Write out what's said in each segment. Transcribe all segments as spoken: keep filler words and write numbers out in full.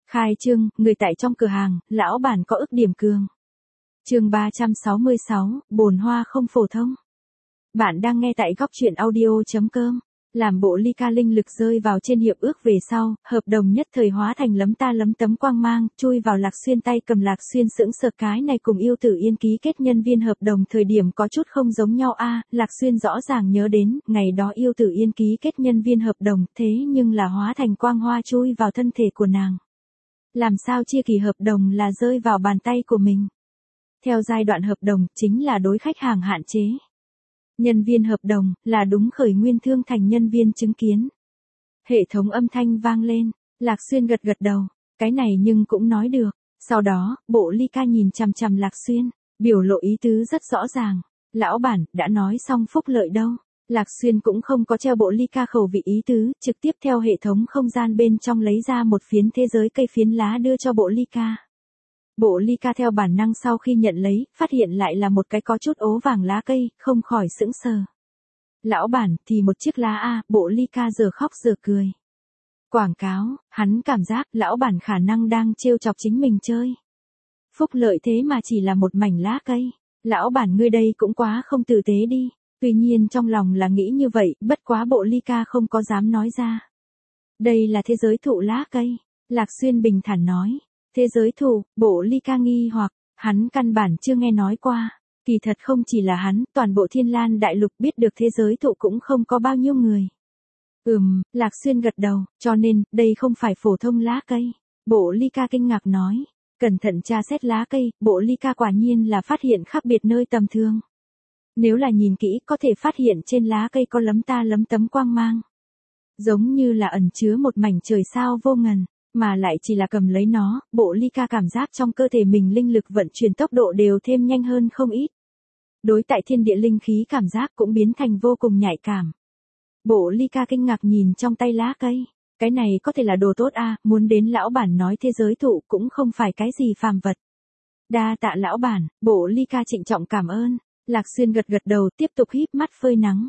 Khai trương, người tại trong cửa hàng, lão bản có ức điểm cường. Chương ba trăm sáu mươi sáu, bồn hoa không phổ thông. Bạn đang nghe tại góc truyện audio chấm com. Làm bộ ly ca linh lực rơi vào trên hiệp ước về sau, hợp đồng nhất thời hóa thành lấm ta lấm tấm quang mang, chui vào Lạc Xuyên tay cầm. Lạc Xuyên sững sờ, cái này cùng Yêu Tử Yên ký kết nhân viên hợp đồng thời điểm có chút không giống nhau a. Lạc Xuyên rõ ràng nhớ đến, ngày đó Yêu Tử Yên ký kết nhân viên hợp đồng, thế nhưng là hóa thành quang hoa chui vào thân thể của nàng. Làm sao chia kỳ hợp đồng là rơi vào bàn tay của mình? Theo giai đoạn hợp đồng, chính là đối khách hàng hạn chế. Nhân viên hợp đồng, là đúng Khởi Nguyên Thương Thành nhân viên chứng kiến. Hệ thống âm thanh vang lên, Lạc Xuyên gật gật đầu, cái này nhưng cũng nói được. Sau đó, bộ ly ca nhìn chằm chằm Lạc Xuyên, biểu lộ ý tứ rất rõ ràng. Lão bản, đã nói xong phúc lợi đâu. Lạc Xuyên cũng không có treo bộ ly ca khẩu vị ý tứ, trực tiếp theo hệ thống không gian bên trong lấy ra một phiến thế giới cây phiến lá đưa cho bộ ly ca. Bộ ly ca theo bản năng sau khi nhận lấy, phát hiện lại là một cái có chút ố vàng lá cây, không khỏi sững sờ. Lão bản, thì một chiếc lá a, bộ ly ca giờ khóc giờ cười. Quảng cáo, hắn cảm giác lão bản khả năng đang trêu chọc chính mình chơi. Phúc lợi thế mà chỉ là một mảnh lá cây. Lão bản ngươi đây cũng quá không tử tế đi. Tuy nhiên trong lòng là nghĩ như vậy, bất quá bộ ly ca không có dám nói ra. Đây là thế giới thụ lá cây. Lạc Xuyên bình thản nói. Thế giới thụ, bộ ly ca nghi hoặc, hắn căn bản chưa nghe nói qua. Kỳ thật không chỉ là hắn, toàn bộ Thiên Lan đại lục biết được thế giới thụ cũng không có bao nhiêu người. Ừm, Lạc Xuyên gật đầu, cho nên, đây không phải phổ thông lá cây. Bộ ly ca kinh ngạc nói. Cẩn thận tra xét lá cây, bộ ly ca quả nhiên là phát hiện khác biệt nơi tầm thường. Nếu là nhìn kỹ có thể phát hiện trên lá cây có lấm ta lấm tấm quang mang. Giống như là ẩn chứa một mảnh trời sao vô ngần, mà lại chỉ là cầm lấy nó, bộ ly ca cảm giác trong cơ thể mình linh lực vận chuyển tốc độ đều thêm nhanh hơn không ít. Đối tại thiên địa linh khí cảm giác cũng biến thành vô cùng nhạy cảm. Bộ ly ca kinh ngạc nhìn trong tay lá cây, cái này có thể là đồ tốt a, muốn đến lão bản nói thế giới thụ cũng không phải cái gì phàm vật. Đa tạ lão bản, bộ ly ca trịnh trọng cảm ơn. Lạc Xuyên gật gật đầu tiếp tục híp mắt phơi nắng.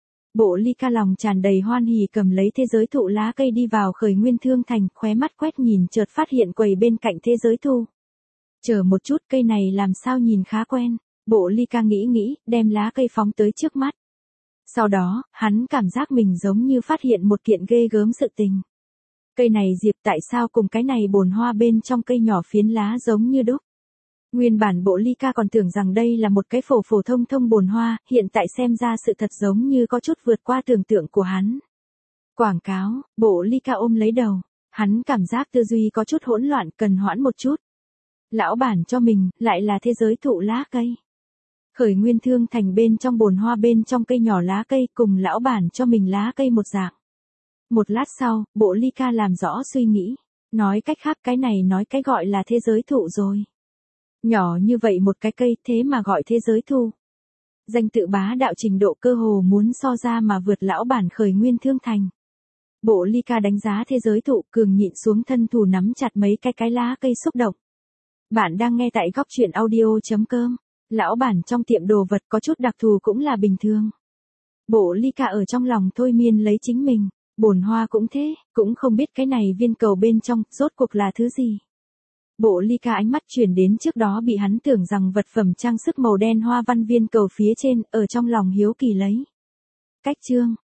Bộ ly ca lòng tràn đầy hoan hỉ cầm lấy thế giới thụ lá cây đi vào Khởi Nguyên Thương Thành, khóe mắt quét nhìn chợt phát hiện quầy bên cạnh thế giới thu. Chờ một chút, cây này làm sao nhìn khá quen. Bộ ly ca nghĩ nghĩ, đem lá cây phóng tới trước mắt. Sau đó, hắn cảm giác mình giống như phát hiện một kiện ghê gớm sự tình. Cây này diệp tại sao cùng cái này bồn hoa bên trong cây nhỏ phiến lá giống như đúc. Nguyên bản bộ ly ca còn tưởng rằng đây là một cái phổ phổ thông thông bồn hoa, hiện tại xem ra sự thật giống như có chút vượt qua tưởng tượng của hắn. Quảng cáo, bộ ly ca ôm lấy đầu, hắn cảm giác tư duy có chút hỗn loạn, cần hoãn một chút. Lão bản cho mình, lại là thế giới thụ lá cây. Khởi Nguyên Thương Thành bên trong bồn hoa bên trong cây nhỏ lá cây cùng lão bản cho mình lá cây một dạng. Một lát sau, bộ ly ca làm rõ suy nghĩ, nói cách khác cái này nói cái gọi là thế giới thụ rồi. Nhỏ như vậy một cái cây thế mà gọi thế giới thu. Danh tự bá đạo trình độ cơ hồ muốn so ra mà vượt lão bản Khởi Nguyên Thương Thành. Bộ ly ca đánh giá thế giới thụ cường nhịn xuống thân thủ nắm chặt mấy cái cái lá cây xúc động. Bạn đang nghe tại góc truyện audio chấm com. Lão bản trong tiệm đồ vật có chút đặc thù cũng là bình thường. Bộ ly ca ở trong lòng thôi miên lấy chính mình. Bồn hoa cũng thế, cũng không biết cái này viên cầu bên trong rốt cuộc là thứ gì. Bộ ly ca ánh mắt chuyển đến trước đó bị hắn tưởng rằng vật phẩm trang sức màu đen hoa văn viên cầu phía trên, ở trong lòng hiếu kỳ lấy. Cách chương,